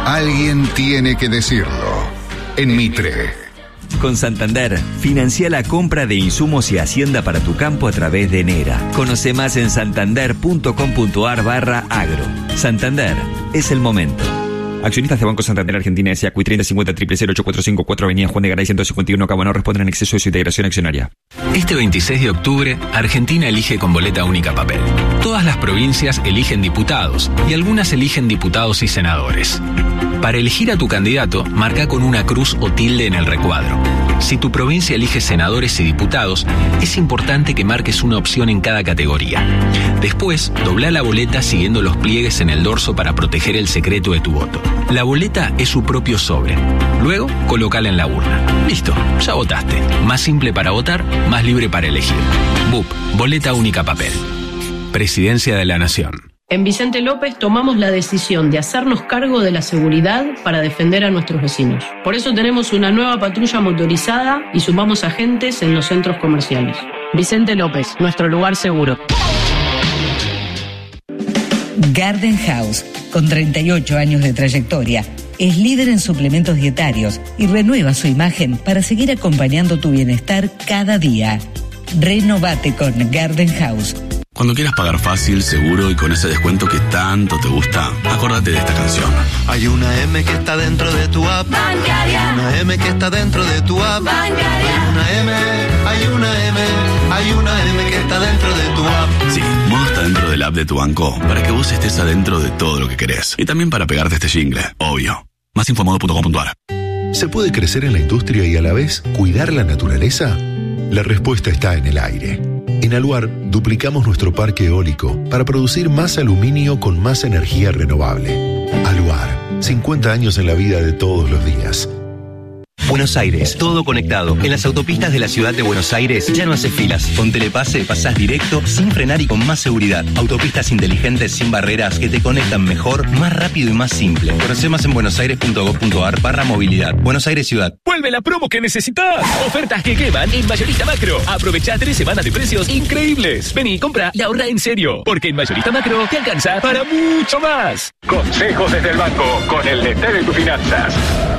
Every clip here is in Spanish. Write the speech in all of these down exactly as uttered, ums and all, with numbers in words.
Alguien tiene que decirlo. En Mitre. Con Santander, financia la compra de insumos y hacienda para tu campo a través de Nera. Conoce más en santander.com.ar barra agro. Santander, es el momento. Accionistas de Banco Santander Argentina S A Q treinta cincuenta cero cero ocho cuatro cinco cuatro Avenida Juan de Garay ciento cincuenta y uno Cabo no responden en exceso de su integración accionaria. Este veintiséis de octubre, Argentina elige con boleta única papel. Todas las provincias eligen diputados y algunas eligen diputados y senadores. Para elegir a tu candidato, marca con una cruz o tilde en el recuadro. Si tu provincia elige senadores y diputados, es importante que marques una opción en cada categoría. Después, dobla la boleta siguiendo los pliegues en el dorso para proteger el secreto de tu voto. La boleta es su propio sobre. Luego, colócala en la urna. Listo, ya votaste. Más simple para votar, más libre para elegir. B U P, boleta única papel. Presidencia de la Nación. En Vicente López tomamos la decisión de hacernos cargo de la seguridad para defender a nuestros vecinos. Por eso tenemos una nueva patrulla motorizada y sumamos agentes en los centros comerciales. Vicente López, nuestro lugar seguro. Garden House, con treinta y ocho años de trayectoria, es líder en suplementos dietarios y renueva su imagen para seguir acompañando tu bienestar cada día. Renovate con Garden House. Cuando quieras pagar fácil, seguro y con ese descuento que tanto te gusta, acórdate de esta canción. Hay una M que está dentro de tu app bancaria. Hay una M que está dentro de tu app bancaria. Hay una M, hay una M, hay una M que está dentro de tu app. Sí, Modo está dentro del app de tu banco para que vos estés adentro de todo lo que querés. Y también para pegarte este jingle, obvio. Más info modo punto com punto a r. ¿Se puede crecer en la industria y a la vez cuidar la naturaleza? La respuesta está en el aire. En Aluar duplicamos nuestro parque eólico para producir más aluminio con más energía renovable. Aluar, cincuenta años en la vida de todos los días. Buenos Aires, todo conectado. En las autopistas de la ciudad de Buenos Aires ya no haces filas. Con Telepase pasás directo, sin frenar y con más seguridad. Autopistas inteligentes sin barreras que te conectan mejor, más rápido y más simple. Conoce más en buenosaires.gov.ar barra movilidad. Buenos Aires Ciudad. ¡Vuelve la promo que necesitas! Ofertas que queman en Mayorista Macro. Aprovecha tres semanas de precios increíbles. Vení, compra y ahorra en serio. Porque en Mayorista Macro te alcanza para mucho más. Consejos desde el banco con el D T de tus finanzas.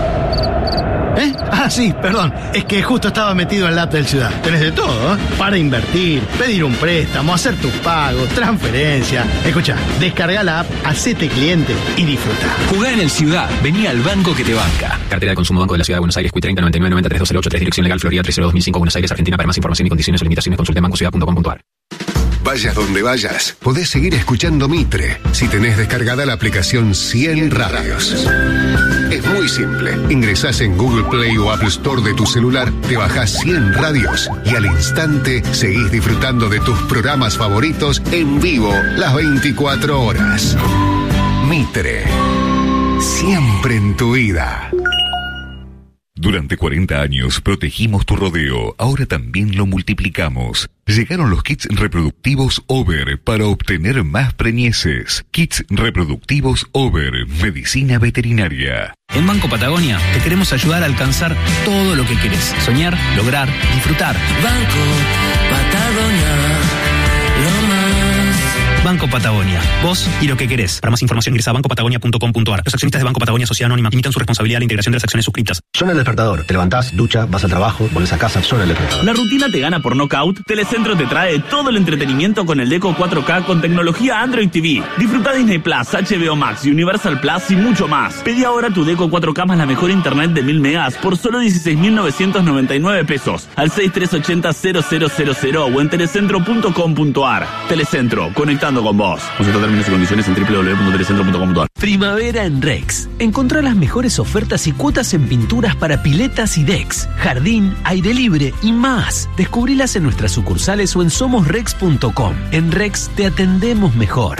¿Eh? Ah, sí, perdón. Es que justo estaba metido en la app del Ciudad. Tenés de todo, ¿eh? Para invertir, pedir un préstamo, hacer tus pagos, transferencia. Escuchá, descarga la app, hacete cliente y disfruta. Jugá en el Ciudad. Vení al banco que te banca. Cartera de consumo Banco de la Ciudad de Buenos Aires, Q treinta noventa y nueve noventa tres dos cero ocho tres, dirección legal Florida tres cero dos mil cinco, Buenos Aires, Argentina. Para más información y condiciones o limitaciones consulte en banco ciudad punto com punto a r. Vayas donde vayas, podés seguir escuchando Mitre si tenés descargada la aplicación cien Radios. Es muy simple. Ingresás en Google Play o Apple Store de tu celular, te bajás cien Radios y al instante seguís disfrutando de tus programas favoritos en vivo las veinticuatro horas. Mitre. Siempre en tu vida. Durante cuarenta años protegimos tu rodeo, ahora también lo multiplicamos. Llegaron los kits reproductivos Over para obtener más preñeces. Kits reproductivos Over, medicina veterinaria. En Banco Patagonia te queremos ayudar a alcanzar todo lo que querés. Soñar, lograr, disfrutar. Banco Patagonia, lo más. Banco Patagonia, vos y lo que querés. Para más información ingresa a banco patagonia punto com punto a r. Los accionistas de Banco Patagonia Sociedad Anónima limitan su responsabilidad a la integración de las acciones suscritas. Suena el despertador. Te levantás, ducha, vas al trabajo, volvés a casa, suena el despertador. ¿La rutina te gana por knockout? Telecentro te trae todo el entretenimiento con el Deco cuatro K con tecnología Android T V. Disfruta Disney Plus, H B O Max, Universal Plus y mucho más. Pedí ahora tu Deco cuatro K más la mejor internet de mil megas por solo dieciséis mil novecientos noventa y nueve pesos al seis tres ocho cero cero cero cero cero o en telecentro punto com punto a r. Telecentro, conectando con vos. Consulta términos y condiciones en doble u doble u doble u punto telecentro punto com punto a r. Primavera en Rex. Encontrá las mejores ofertas y cuotas en pinturas para piletas y decks, jardín, aire libre y más. Descubrilas en nuestras sucursales o en somos rex punto com. En Rex te atendemos mejor.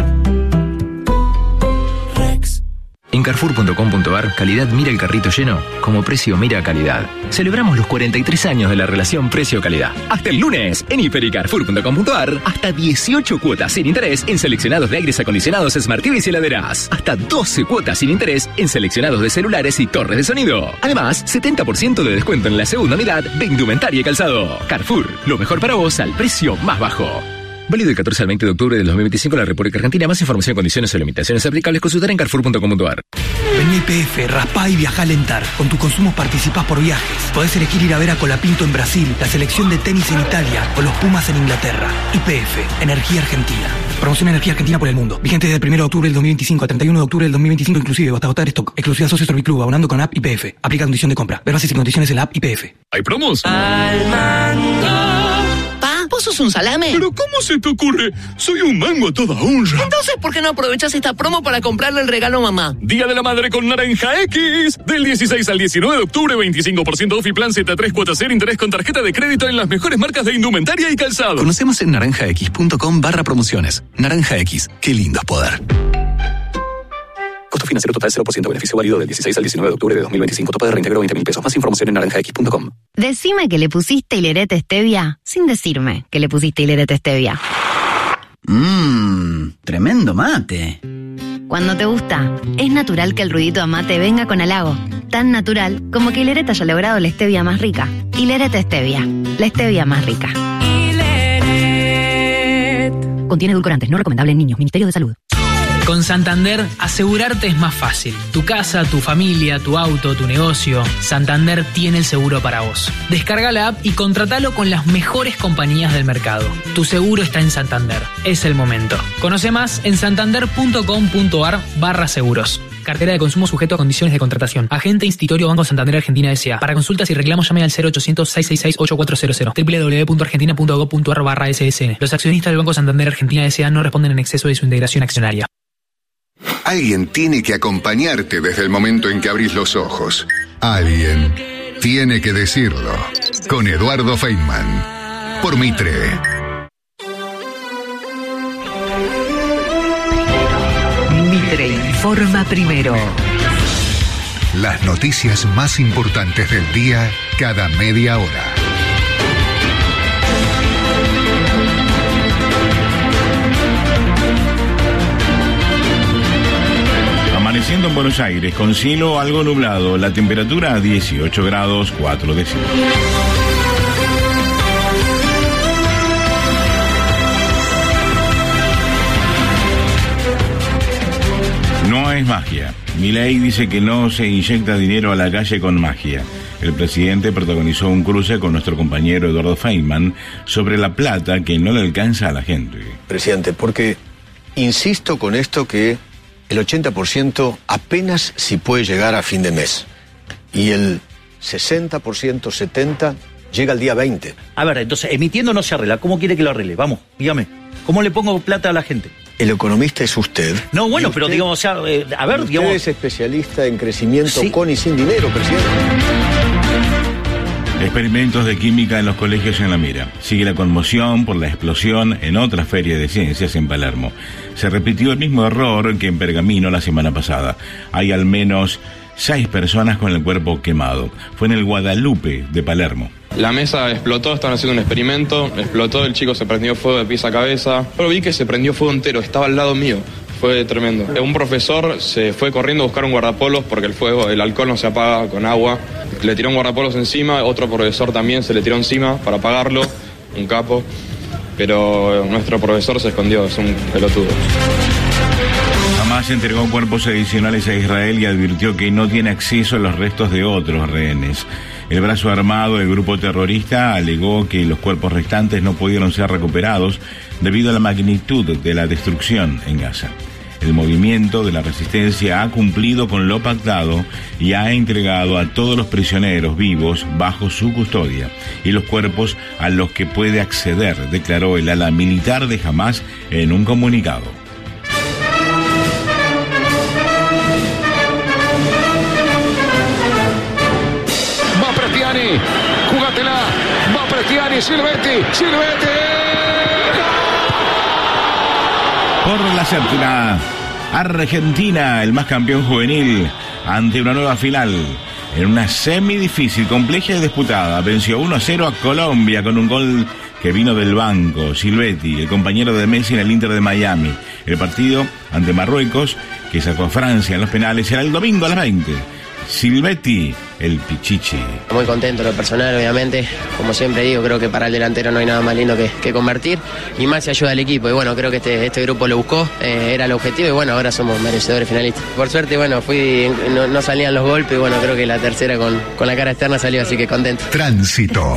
En carrefour punto com punto a r, calidad mira el carrito lleno, como precio mira calidad. Celebramos los cuarenta y tres años de la relación precio-calidad. Hasta el lunes, en hiper y carrefour punto com punto a r, hasta dieciocho cuotas sin interés en seleccionados de aires acondicionados, Smart T Vs y heladeras. Hasta doce cuotas sin interés en seleccionados de celulares y torres de sonido. Además, setenta por ciento de descuento en la segunda unidad de indumentaria y calzado. Carrefour, lo mejor para vos al precio más bajo. Válido del catorce al veinte de octubre del dos mil veinticinco en la República Argentina. Más información, condiciones o limitaciones aplicables consultar en carrefour punto com punto a r. Vení a Y P F, raspá y viajá a Alentar. Con tus consumos participás por viajes. Podés elegir ir a ver a Colapinto en Brasil, la selección de tenis en Italia o los Pumas en Inglaterra. Y P F, Energía Argentina. Promoción Energía Argentina por el mundo. Vigente desde el primero de octubre del dos mil veinticinco al treinta y uno de octubre del dos mil veinticinco inclusive, hasta agotar stock. Exclusiva Socios Orbiclub, abonando con app Y P F. Aplica condición de compra. Ver bases y condiciones en la app Y P F. ¿Hay promos? Al mango. Pa, ¿vos sos un salame? ¿Pero cómo se te ocurre? Soy un mango a toda honra. Entonces, ¿por qué no aprovechás esta promo para comprarle el regalo a mamá? Día de la Madre con Naranja X. Del dieciséis al diecinueve de octubre, veinticinco por ciento off y plan Z tres cuota cero interés con tarjeta de crédito en las mejores marcas de indumentaria y calzado. Conocemos en naranjax.com barra promociones. Naranja X. Qué lindo es poder. Costo financiero total cero por ciento. Beneficio válido del dieciséis al diecinueve de octubre de dos mil veinticinco. Tope de reintegro veinte mil pesos. Más información en naranjax punto com. Decime que le pusiste Hilerete Stevia sin decirme que le pusiste Hilerete Stevia. Mmm, tremendo mate. Cuando te gusta, es natural que el ruidito a mate venga con halago. Tan natural como que Hilerete haya logrado la stevia más rica. Hilerete Stevia, la stevia más rica. Hileret. Contiene edulcorantes, no recomendable en niños. Ministerio de Salud. Con Santander, asegurarte es más fácil. Tu casa, tu familia, tu auto, tu negocio. Santander tiene el seguro para vos. Descarga la app y contratalo con las mejores compañías del mercado. Tu seguro está en Santander. Es el momento. Conoce más en santander.com.ar barra seguros. Cartera de consumo sujeto a condiciones de contratación. Agente Institutorio Banco Santander Argentina S A. Para consultas y reclamos llame al cero ochocientos, seiscientos sesenta y seis, ochenta y cuatro cero cero. doble u doble u doble u punto argentina punto gob punto ar barra ese ese ene. Los accionistas del Banco Santander Argentina S A no responden en exceso de su integración accionaria. Alguien tiene que acompañarte desde el momento en que abrís los ojos. Alguien tiene que decirlo. Con Eduardo Feynman. Por Mitre. Mitre informa primero. Las noticias más importantes del día cada media hora. Amaneciendo en Buenos Aires con cielo algo nublado, la temperatura a dieciocho grados cuatro décimos. No es magia. Milei dice que no se inyecta dinero a la calle con magia. El presidente protagonizó un cruce con nuestro compañero Eduardo Feynman sobre la plata que no le alcanza a la gente. Presidente, porque insisto con esto que el ochenta por ciento apenas si puede llegar a fin de mes. Y el sesenta por ciento, setenta por ciento llega al día veinte. A ver, entonces, emitiendo no se arregla. ¿Cómo quiere que lo arregle? Vamos, dígame. ¿Cómo le pongo plata a la gente? El economista es usted. No, bueno, pero digamos, o sea, eh, a ver, usted digamos... es especialista en crecimiento sí. con y sin dinero, presidente. Experimentos de química en los colegios en la mira. Sigue la conmoción por la explosión en otra feria de ciencias en Palermo. Se repitió el mismo error que en Pergamino la semana pasada. Hay al menos seis personas con el cuerpo quemado. Fue en el Guadalupe de Palermo. La mesa explotó, estaban haciendo un experimento, explotó, el chico se prendió fuego de pies a cabeza. Pero vi que se prendió fuego entero, estaba al lado mío. Fue tremendo. Un profesor se fue corriendo a buscar un guardapolos porque el fuego, el alcohol no se apaga con agua. Le tiró un guardapolos encima, otro profesor también se le tiró encima para apagarlo, un capo. Pero nuestro profesor se escondió, es un pelotudo. Hamas entregó cuerpos adicionales a Israel y advirtió que no tiene acceso a los restos de otros rehenes. El brazo armado del grupo terrorista alegó que los cuerpos restantes no pudieron ser recuperados debido a la magnitud de la destrucción en Gaza. El movimiento de la resistencia ha cumplido con lo pactado y ha entregado a todos los prisioneros vivos bajo su custodia y los cuerpos a los que puede acceder, declaró el ala militar de Hamas en un comunicado. Va Prestiani, jugátela, va Prestiani, Silvetti, Silvetti. Por la séptima, Argentina, el más campeón juvenil, ante una nueva final. En una semidifícil, compleja y disputada, venció uno a cero a Colombia con un gol que vino del banco. Silvetti, el compañero de Messi en el Inter de Miami. El partido ante Marruecos, que sacó a Francia en los penales, será el domingo a las veinte. Silvetti, el Pichichi. Muy contento en lo personal, obviamente. Como siempre digo, creo que para el delantero no hay nada más lindo que, que convertir. Y más se ayuda al equipo. Y bueno, creo que este, este grupo lo buscó, eh, era el objetivo. Y bueno, ahora somos merecedores finalistas. Por suerte, bueno, fui no, no salían los golpes. Y bueno, creo que la tercera con, con la cara externa salió, así que contento. Tránsito.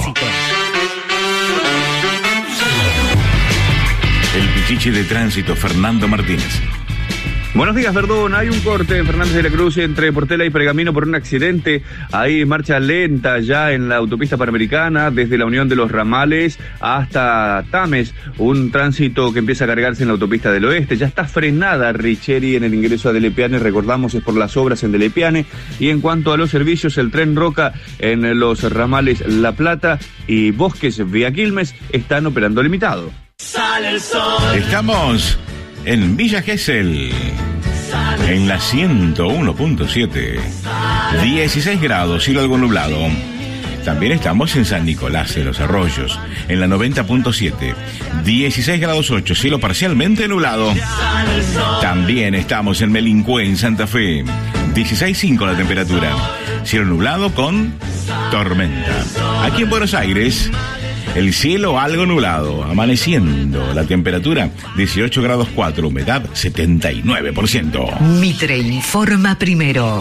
El Pichichi de Tránsito, Fernando Martínez. Buenos días, Verdún. Hay un corte en Fernández de la Cruz entre Portela y Pergamino por un accidente. Hay marcha lenta ya en la autopista panamericana desde la unión de los ramales hasta Tames. Un tránsito que empieza a cargarse en la autopista del oeste. Ya está frenada Richeri en el ingreso a Delepiane. Recordamos, es por las obras en Delepiane. Y en cuanto a los servicios, el tren Roca en los ramales La Plata y Bosques vía Quilmes están operando limitado. Sale el sol. Estamos en Villa Gesell, en la ciento uno punto siete, dieciséis grados, cielo algo nublado. También estamos en San Nicolás de los Arroyos, en la noventa punto siete, dieciséis grados ocho, cielo parcialmente nublado. También estamos en Melincué, en Santa Fe, dieciséis punto cinco la temperatura, cielo nublado con tormenta. Aquí en Buenos Aires, el cielo algo nublado, amaneciendo, la temperatura dieciocho grados cuatro, humedad setenta y nueve por ciento. Mitre informa primero.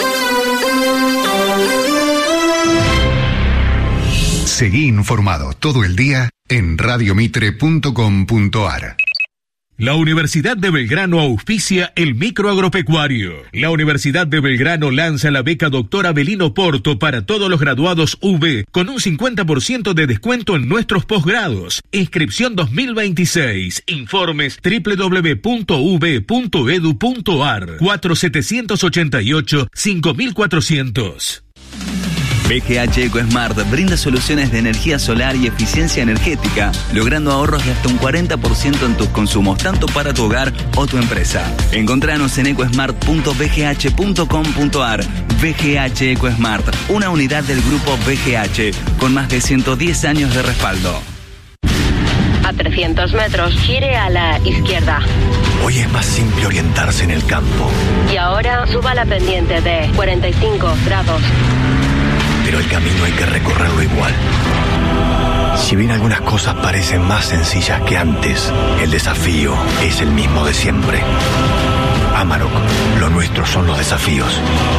Seguí informado todo el día en radio mitre punto com punto ar. La Universidad de Belgrano auspicia el microagropecuario. La Universidad de Belgrano lanza la beca Doctor Abelino Porto para todos los graduados U B con un cincuenta por ciento de descuento en nuestros posgrados. Inscripción dos mil veintiséis. Informes doble u doble u doble u punto u b punto e d u punto a r. cuatro siete ocho ocho, cinco cuatrocientos. B G H EcoSmart brinda soluciones de energía solar y eficiencia energética, logrando ahorros de hasta un cuarenta por ciento en tus consumos, tanto para tu hogar o tu empresa. Encontranos en ecosmart punto b g h punto com punto a r. B G H EcoSmart, una unidad del grupo B G H, con más de ciento diez años de respaldo. A trescientos metros, gire a la izquierda. Hoy es más simple orientarse en el campo. Y ahora suba la pendiente de cuarenta y cinco grados. Pero el camino hay que recorrerlo igual. Si bien algunas cosas parecen más sencillas que antes, el desafío es el mismo de siempre. Amarok, lo nuestro son los desafíos.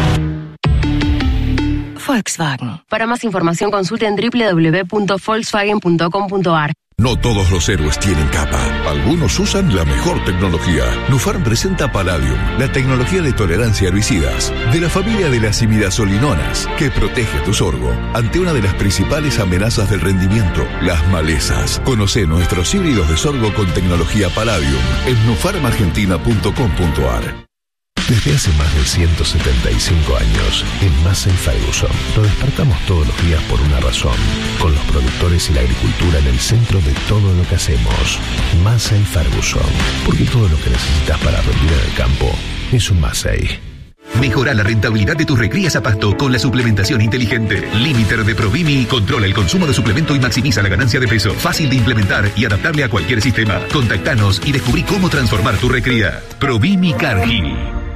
Volkswagen. Para más información consulte en doble u doble u doble u punto volkswagen punto com punto a r. No todos los héroes tienen capa. Algunos usan la mejor tecnología. Nufarm presenta Palladium, la tecnología de tolerancia a herbicidas, de la familia de las imidazolinonas, que protege tu sorgo ante una de las principales amenazas del rendimiento, las malezas. Conoce nuestros híbridos de sorgo con tecnología Palladium en nufarm argentina punto com punto a r. Desde hace más de ciento setenta y cinco años, en Massey Ferguson, nos despertamos todos los días por una razón, con los productores y la agricultura en el centro de todo lo que hacemos. Massey Ferguson, porque todo lo que necesitas para rendir en el campo es un Massey. Mejora la rentabilidad de tus recrías a pasto con la suplementación inteligente. Limiter de Provimi controla el consumo de suplemento y maximiza la ganancia de peso. Fácil de implementar y adaptable a cualquier sistema. Contactanos y descubrí cómo transformar tu recría. Provimi Cargill.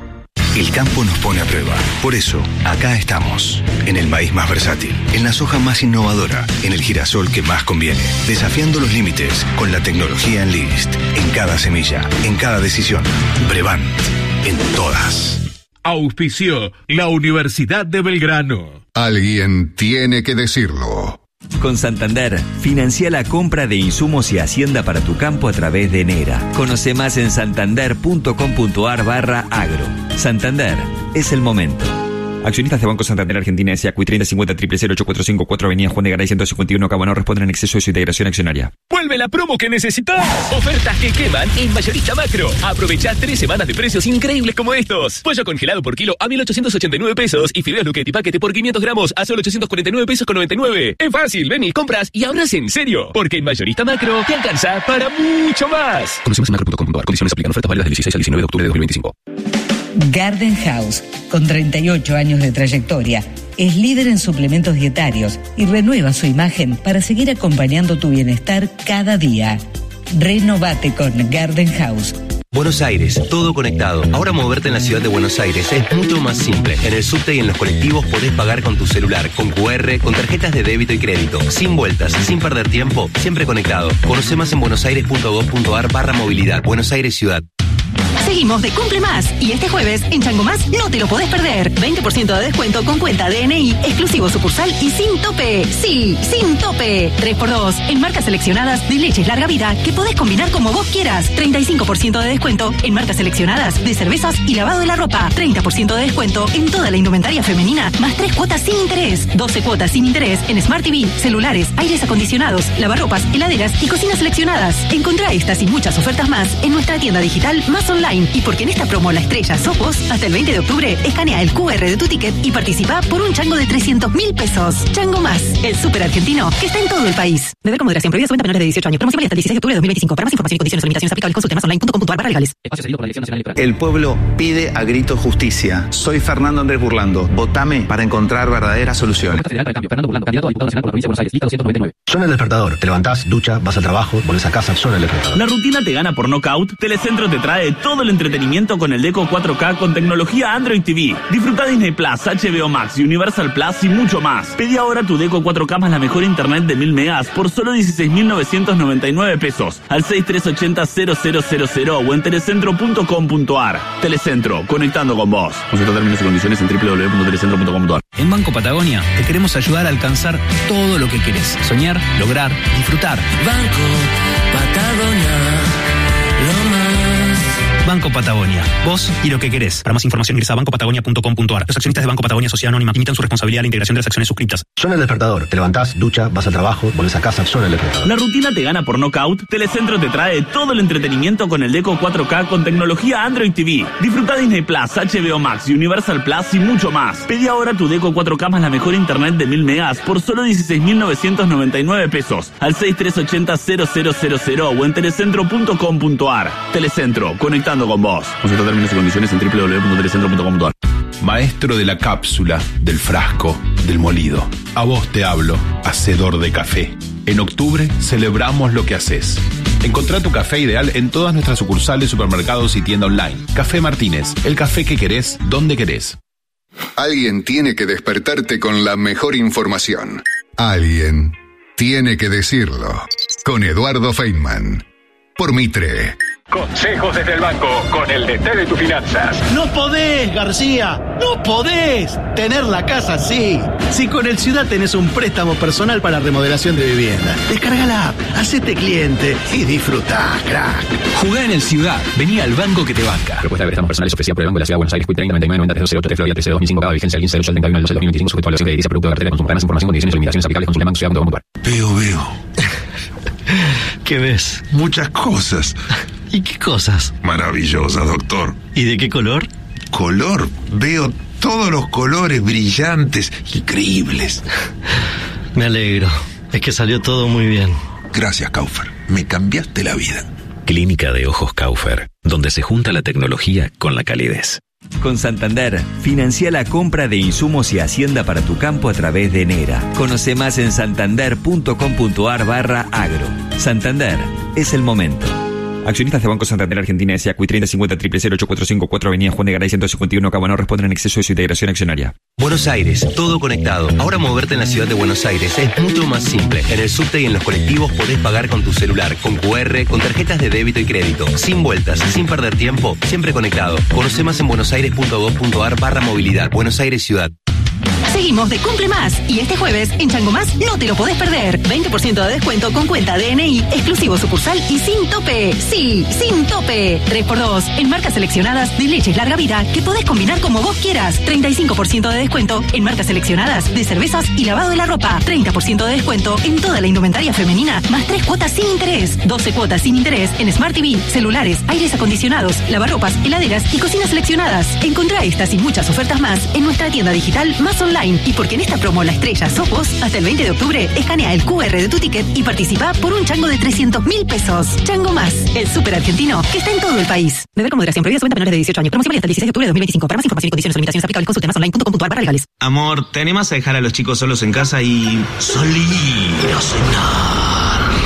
El campo nos pone a prueba. Por eso, acá estamos. En el maíz más versátil, en la soja más innovadora, en el girasol que más conviene. Desafiando los límites con la tecnología Enlist. En cada semilla, en cada decisión. Brevant, en todas. Auspició la Universidad de Belgrano. Alguien tiene que decirlo. Con Santander, financia la compra de insumos y hacienda para tu campo a través de Enera. Conoce más en santander punto com punto a r barra agro. Santander, es el momento. Accionistas de Banco Santander Argentina S A C U I treinta cincuenta cero cero ocho cuatro cinco cuatro Avenida Juan de Garay ciento cincuenta y uno Cabo no responden en exceso de su integración accionaria. ¡Vuelve la promo que necesitas! Ofertas que queman en Mayorista Macro. Aprovecha tres semanas de precios increíbles como estos. Pollo congelado por kilo a mil ochocientos ochenta y nueve pesos y fideos Luchetti paquete por quinientos gramos a solo ochocientos cuarenta y nueve pesos con noventa y nueve. Es fácil, ven y compras y ahorras en serio. Porque en Mayorista Macro te alcanza para mucho más. Conoce más en macro punto com punto a r. Condiciones aplican. Ofertas válidas del dieciséis al diecinueve de octubre de dos mil veinticinco. Garden House, con treinta y ocho años de trayectoria, es líder en suplementos dietarios y renueva su imagen para seguir acompañando tu bienestar cada día. Renovate con Garden House. Buenos Aires, todo conectado. Ahora moverte en la ciudad de Buenos Aires es mucho más simple. En el subte y en los colectivos podés pagar con tu celular, con cu erre, con tarjetas de débito y crédito. Sin vueltas, sin perder tiempo, siempre conectado. Conoce más en buenosaires.gov.ar barra movilidad. Buenos Aires Ciudad. Seguimos de Cumple Más y este jueves en Chango Más no te lo podés perder. veinte por ciento de descuento con cuenta D N I, exclusivo sucursal y sin tope. Sí, sin tope. tres por dos en marcas seleccionadas de leches larga vida que podés combinar como vos quieras. treinta y cinco por ciento de descuento en marcas seleccionadas de cervezas y lavado de la ropa. treinta por ciento de descuento en toda la indumentaria femenina, más tres cuotas sin interés. doce cuotas sin interés en Smart T V, celulares, aires acondicionados, lavarropas, heladeras y cocinas seleccionadas. Encontrá estas y muchas ofertas más en nuestra tienda digital Más Online. Y porque en esta promo la estrella sos vos, hasta el veinte de octubre, escanea el cu erre de tu ticket y participa por un chango de trescientos mil pesos. Chango Más, el súper argentino que está en todo el país. Beber con moderación, prohibida su venta a menores de dieciocho años. Promoción válida hasta el dieciséis de octubre de dos mil veinticinco. Para más información y condiciones o limitaciones aplicables, consulte más online punto com punto ar barra legales. El pueblo pide a gritos justicia. Soy Fernando Andrés Burlando. Votame para encontrar verdaderas soluciones. Suena el despertador. Te levantás, ducha, vas al trabajo, volvés a casa, suena el despertador. La rutina te gana por nocaut. Telecentro te trae todo el entretenimiento con el Deco cuatro K con tecnología Android T V. Disfruta Disney Plus, H B O Max, Universal Plus y mucho más. Pedí ahora tu Deco cuatro K más la mejor internet de mil megas por solo dieciséis mil novecientos noventa y nueve pesos al seis tres ocho cero cero cero cero cero o en telecentro punto com punto ar. Telecentro, conectando con vos. Consulta términos y condiciones en doble u doble u doble u punto telecentro punto com punto ar. En Banco Patagonia te queremos ayudar a alcanzar todo lo que querés. Soñar, lograr, disfrutar. Banco Patagonia, lo más. Banco Patagonia, vos y lo que querés. Para más información ingresa a banco patagonia punto com punto ar. Los accionistas de Banco Patagonia Sociedad Anónima limitan su responsabilidad a la integración de las acciones suscriptas. Suena el despertador. Te levantás, ducha, vas al trabajo, volvés a casa, suena el despertador. La rutina te gana por nocaut. Telecentro te trae todo el entretenimiento con el Deco cuatro K con tecnología Android T V. Disfruta Disney Plus, H B O Max, Universal Plus y mucho más. Pedí ahora tu Deco cuatro K más la mejor internet de mil megas por solo dieciséis mil novecientos noventa y nueve pesos al seis tres ocho cero cero cero cero o en telecentro punto com punto ar. Telecentro, conectando con vos. Consulta términos y condiciones en doble u doble u doble u punto telecentro punto com punto ar. Maestro de la cápsula, del frasco, del molido. A vos te hablo, hacedor de café. En octubre celebramos lo que haces. Encontrá tu café ideal en todas nuestras sucursales, supermercados y tienda online. Café Martínez, el café que querés, donde querés. Alguien tiene que despertarte con la mejor información. Alguien tiene que decirlo. Con Eduardo Feynman. Por Mitre. Consejos desde el banco con el D T de tus finanzas. No podés, García, no podés tener la casa así. Si con el Ciudad tenés un préstamo personal para remodelación de vivienda, descarga la app, hacete cliente y disfrutá, crack. Jugá en el Ciudad, vení al banco que te banca. Propuesta de préstamos personales ofrecida por el Banco de la Ciudad de Buenos Aires, Q treinta noventa y nueve noventa y tres cero ocho tres Florida trece dos mil cinco, cada vigencia el quince del ocho del treinta y uno del doce del dos mil veinticinco, sujeto a evaluación crediticia, producto de cartera de consumo. Para más información, condiciones y limitaciones aplicables, consulte banco ciudad punto com punto ar. Veo, veo. ¿Qué ves? Muchas cosas. ¿Y qué cosas? Maravillosa, doctor. ¿Y de qué color? Color. Veo todos los colores brillantes, increíbles. Me alegro. Es que salió todo muy bien. Gracias, Kaufer. Me cambiaste la vida. Clínica de Ojos Kaufer, donde se junta la tecnología con la calidez. Con Santander, financia la compra de insumos y hacienda para tu campo a través de Nera. Conoce más en santander punto com punto ar barra agro. Santander, es el momento. Accionistas de Banco Santander Argentina S A Q treinta cincuenta cero cero ocho cuatro cinco cuatro Avenida Juan de Garay ciento cincuenta y uno Cabo no responden en exceso de su integración accionaria. Buenos Aires, todo conectado. Ahora moverte en la ciudad de Buenos Aires es mucho más simple. En el subte y en los colectivos podés pagar con tu celular, con cu erre, con tarjetas de débito y crédito. Sin vueltas, sin perder tiempo, siempre conectado. Conoce más en buenosaires.gov punto ar barra movilidad. Buenos Aires Ciudad. Seguimos de Cumple Más y este jueves en Chango Más no te lo podés perder. veinte por ciento de descuento con cuenta D N I, exclusivo sucursal y sin tope. Sí, sin tope. tres por dos en marcas seleccionadas de leches larga vida que podés combinar como vos quieras. treinta y cinco por ciento de descuento en marcas seleccionadas de cervezas y lavado de la ropa. treinta por ciento de descuento en toda la indumentaria femenina, más tres cuotas sin interés. doce cuotas sin interés en Smart T V, celulares, aires acondicionados, lavarropas, heladeras y cocinas seleccionadas. Encontrá estas y muchas ofertas más en nuestra tienda digital Más Online. Y porque en esta promo la estrella sos vos, hasta el veinte de octubre, escanea el cu erre de tu ticket y participa por un chango de trescientos mil pesos. Chango Más, el súper argentino que está en todo el país. Beber con moderación, prohibida su venta a menores de dieciocho años. Promoción válida hasta el dieciséis de octubre de dos mil veinticinco. Para más información y condiciones o limitaciones aplicables, consulte más online punto com punto ar barra legales. Amor, ¿te animas a dejar a los chicos solos en casa y... Salir a cenar.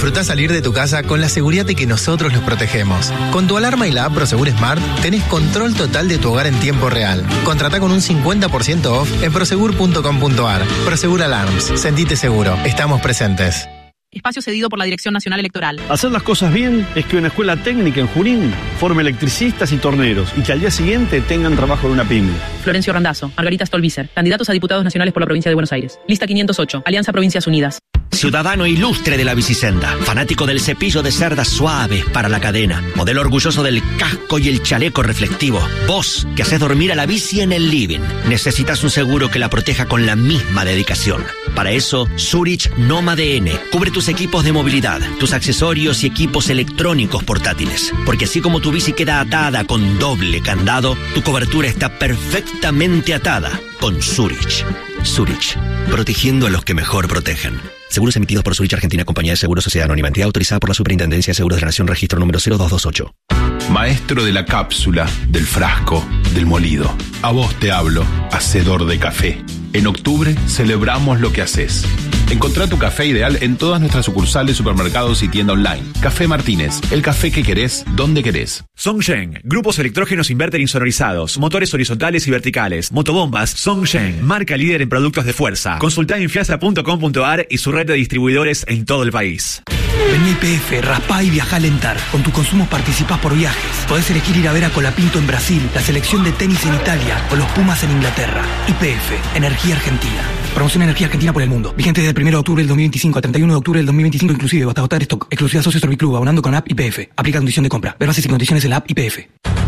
Disfrutá salir de tu casa con la seguridad de que nosotros los protegemos. Con tu alarma y la app Prosegur Smart tenés control total de tu hogar en tiempo real. Contratá con un cincuenta por ciento off en prosegur punto com punto ar. Prosegur Alarms. Sentite seguro. Estamos presentes. Espacio cedido por la Dirección Nacional Electoral. Hacer las cosas bien es que una escuela técnica en Junín forme electricistas y torneros y que al día siguiente tengan trabajo en una pyme. Florencio Randazzo, Margarita Stolbizer, candidatos a diputados nacionales por la provincia de Buenos Aires. Lista quinientos ocho, Alianza Provincias Unidas. Ciudadano ilustre de la bicisenda, fanático del cepillo de cerdas suaves para la cadena, modelo orgulloso del casco y el chaleco reflectivo. Vos, que haces dormir a la bici en el living, necesitas un seguro que la proteja con la misma dedicación. Para eso, Zurich Noma D N cubre tus equipos de movilidad, tus accesorios y equipos electrónicos portátiles. Porque así como tu bici queda atada con doble candado, tu cobertura está perfectamente atada con Zurich. Zurich, protegiendo a los que mejor protegen. Seguros emitidos por Zurich Argentina, Compañía de Seguros, Sociedad Anónima, entidad autorizada por la Superintendencia de Seguros de la Nación, registro número cero dos dos ocho. Maestro de la cápsula, del frasco, del molido. A vos te hablo, hacedor de café. En octubre celebramos lo que haces. Encontrá tu café ideal en todas nuestras sucursales, supermercados y tienda online. Café Martínez, el café que querés, donde querés. Songsheng, grupos electrógenos inverter insonorizados, motores horizontales y verticales, motobombas. Songsheng, marca líder en productos de fuerza. Consultá en fiasa punto com punto ar y su red de distribuidores en todo el país. Vení I P F, raspá y viajá a Lentar. Con tus consumos participás por viajes. Podés elegir ir a ver a Colapinto en Brasil, la selección de tenis en Italia o los Pumas en Inglaterra. I P F, Energía Argentina. Promoción Energía Argentina por el mundo. Vigente desde el primero de octubre del dos mil veinticinco a treinta y uno de octubre del dos mil veinticinco inclusive. Hasta agotar stock. Exclusividad Socio Serviclub, abonando con app I P F. Aplica condición de compra. Ver bases y condiciones en la app I P F.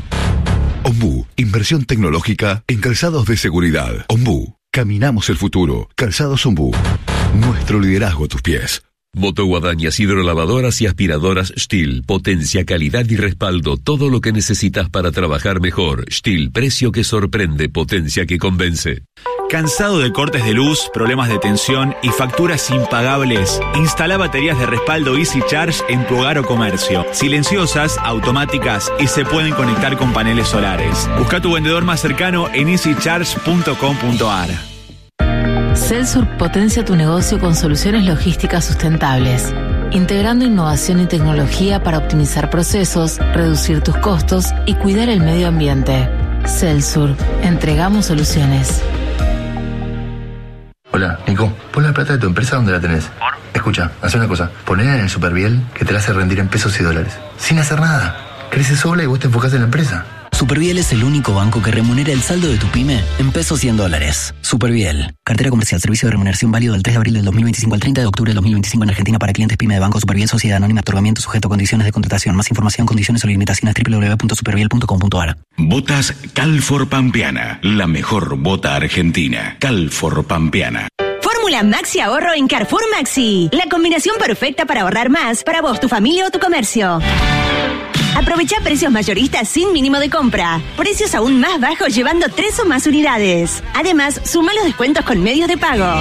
Ombú, inversión tecnológica en calzados de seguridad. Ombú, caminamos el futuro. Calzados Ombú. Nuestro liderazgo a tus pies. Motoguadañas, hidrolavadoras y aspiradoras Stihl. Potencia, calidad y respaldo. Todo lo que necesitas para trabajar mejor. Stihl, precio que sorprende, potencia que convence. ¿Cansado de cortes de luz, problemas de tensión y facturas impagables? Instala baterías de respaldo Easy Charge en tu hogar o comercio. Silenciosas, automáticas y se pueden conectar con paneles solares. Busca tu vendedor más cercano en easy charge punto com punto ar. Celsur potencia tu negocio con soluciones logísticas sustentables, integrando innovación y tecnología para optimizar procesos, reducir tus costos y cuidar el medio ambiente. Celsur, entregamos soluciones. Hola, Nico, pon la plata de tu empresa donde la tenés. ¿Por? Escucha, haz una cosa, ponela en el Superviel que te la hace rendir en pesos y dólares. Sin hacer nada. Crece sola y vos te enfocás en la empresa. Superviel es el único banco que remunera el saldo de tu pyme en pesos y en dólares. Superviel. Cartera comercial. Servicio de remuneración válido del tres de abril del dos mil veinticinco al treinta de octubre del dos mil veinticinco en Argentina para clientes pyme de Banco Superviel, Sociedad Anónima, otorgamiento sujeto a condiciones de contratación. Más información, condiciones o limitaciones doble u doble u doble u punto superviel punto com punto ar. Botas Calfor Pampeana. La mejor bota argentina. Calfor Pampeana. Fórmula Maxi Ahorro en Carrefour Maxi. La combinación perfecta para ahorrar más para vos, tu familia o tu comercio. Aprovecha precios mayoristas sin mínimo de compra. Precios aún más bajos llevando tres o más unidades. Además, suma los descuentos con medios de pago.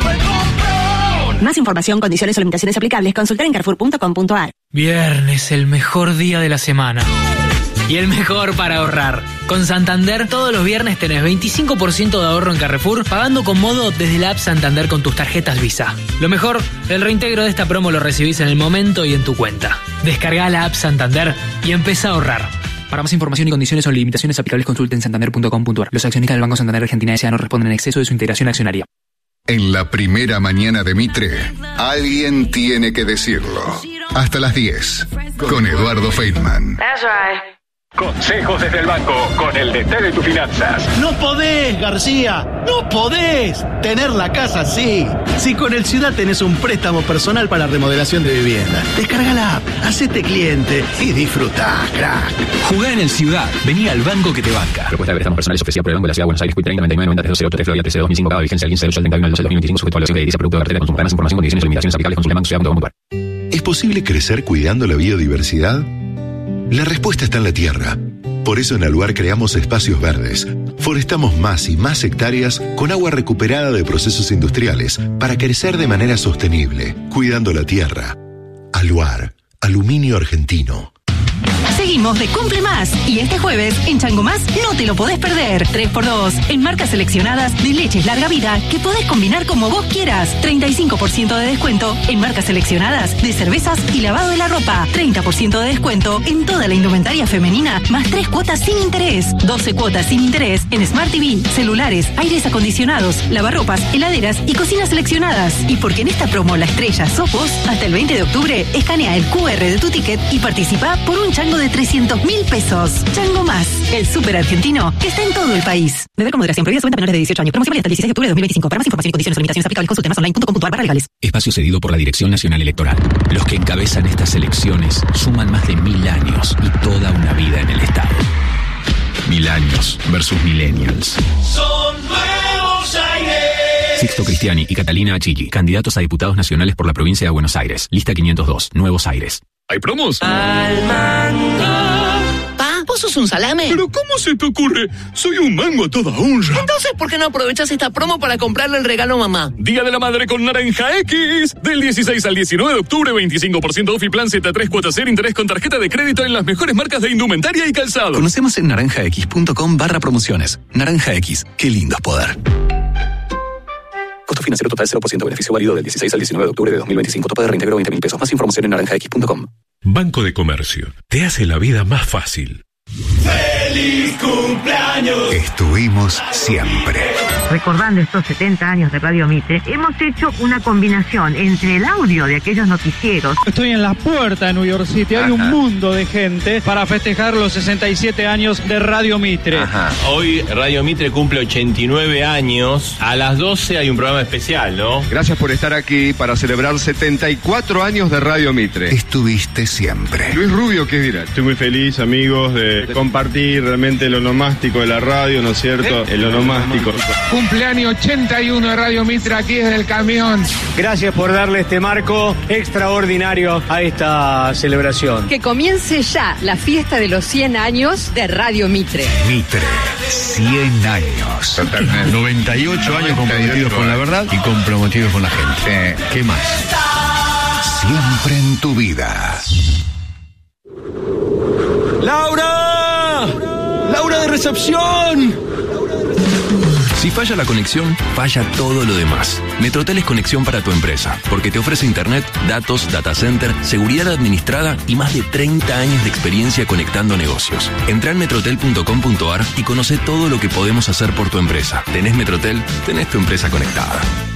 Más información, condiciones o limitaciones aplicables, consultar en carrefour punto com punto ar. Viernes, el mejor día de la semana. Y el mejor para ahorrar. Con Santander, todos los viernes tenés veinticinco por ciento de ahorro en Carrefour, pagando con modo desde la app Santander con tus tarjetas Visa. Lo mejor, el reintegro de esta promo lo recibís en el momento y en tu cuenta. Descargá la app Santander y empezá a ahorrar. Para más información y condiciones o limitaciones aplicables, consulten santander punto com punto ar. Los accionistas del Banco Santander Argentina S A no responden en exceso de su integración accionaria. En la primera mañana de Mitre, alguien tiene que decirlo. Hasta las diez, con Eduardo Feynman. That's right. Consejos desde el banco con el D T de tus finanzas. No podés, García, no podés tener la casa así. Si con el Ciudad tenés un préstamo personal para remodelación de vivienda, descarga la app, hacete cliente y disfrutá, crack. Jugá en el Ciudad, vení al banco que te banca. Propuesta de préstamos personales ofrecida por el Banco de la Ciudad de Buenos Aires, treinta noventa y nueve noventa tres cero ocho tres Florida trece de dos mil cinco, cada vigencia del quince de ocho del treinta y uno del doce del dos mil veinticinco, sujeto a evaluación de edilicia, producto de cartera de consumo. Para más información, condiciones y limitaciones aplicables, consulte banco ciudad punto com punto ar. ¿Es posible crecer cuidando la biodiversidad? La respuesta está en la tierra. Por eso en Aluar creamos espacios verdes. Forestamos más y más hectáreas con agua recuperada de procesos industriales para crecer de manera sostenible, cuidando la tierra. Aluar, aluminio argentino. Seguí Seguimos de cumple más. Y este jueves, en Chango Más, no te lo podés perder. tres por dos en marcas seleccionadas de leches larga vida que podés combinar como vos quieras. treinta y cinco por ciento de descuento en marcas seleccionadas de cervezas y lavado de la ropa. treinta por ciento de descuento en toda la indumentaria femenina, más tres cuotas sin interés. doce cuotas sin interés en Smart T V, celulares, aires acondicionados, lavarropas, heladeras y cocinas seleccionadas. Y porque en esta promo la estrella sos vos, hasta el veinte de octubre, escanea el cu erre de tu ticket y participa por un chango de trescientos mil pesos. Chango Más, el súper argentino que está en todo el país. Beber con moderación, prohibida su venta a menores de dieciocho años. Promoción válida hasta el dieciséis de octubre de dos mil veinticinco. Para más información y condiciones o limitaciones aplicables, consulte más online punto com punto a r barra legales. Espacio cedido por la Dirección Nacional Electoral. Los que encabezan estas elecciones suman más de mil años y toda una vida en el Estado. Mil años versus millennials. Son nuevos aires. Sixto Cristiani y Catalina Achilli, candidatos a diputados nacionales por la provincia de Buenos Aires. Lista quinientos dos, Nuevos Aires. ¿Hay promos? Al mango. Pa, ¿vos sos un salame? ¿Pero cómo se te ocurre? Soy un mango a toda honra. Entonces, ¿por qué no aprovechás esta promo para comprarle el regalo a mamá? Día de la Madre con Naranja X. Del dieciséis al diecinueve de octubre, veinticinco por ciento off y plan Z tres cuotas cero interés con tarjeta de crédito en las mejores marcas de indumentaria y calzado. Conocemos en naranjax.com barra promociones. Naranja X, qué lindo es poder. Costo financiero total cero por ciento. Beneficio válido del dieciséis al diecinueve de octubre de dos mil veinticinco. Tope de reintegro veinte mil pesos. Más información en naranja x punto com. Banco de Comercio. Te hace la vida más fácil. ¡Feliz cumpleaños! Estuvimos siempre. Recordando estos setenta años de Radio Mitre, hemos hecho una combinación entre el audio de aquellos noticieros. Estoy en la puerta de New York City. Hay Ajá. un mundo de gente para festejar los sesenta y siete años de Radio Mitre. Ajá. Hoy Radio Mitre cumple ochenta y nueve años. A las doce hay un programa especial, ¿no? Gracias por estar aquí para celebrar setenta y cuatro años de Radio Mitre. Estuviste siempre. Luis Rubio, ¿qué dirá? Estoy muy feliz, amigos, de compartir realmente el onomástico de la radio, ¿no es cierto? El onomástico. Cumpleaños ochenta y uno de Radio Mitre aquí desde el camión. Gracias por darle este marco extraordinario a esta celebración. Que comience ya la fiesta de los cien años de Radio Mitre. Mitre, cien años. Totalmente. noventa y ocho años comprometidos con la verdad y comprometidos con la gente. Sí. ¿Qué más? Siempre en tu vida. ¡Laura! ¡Laura de recepción! Si falla la conexión, falla todo lo demás. Metrotel es conexión para tu empresa, porque te ofrece internet, datos, data center, seguridad administrada y más de treinta años de experiencia conectando negocios. Entrá en metrotel punto com punto a r y conoce todo lo que podemos hacer por tu empresa. ¿Tenés Metrotel? Tenés tu empresa conectada.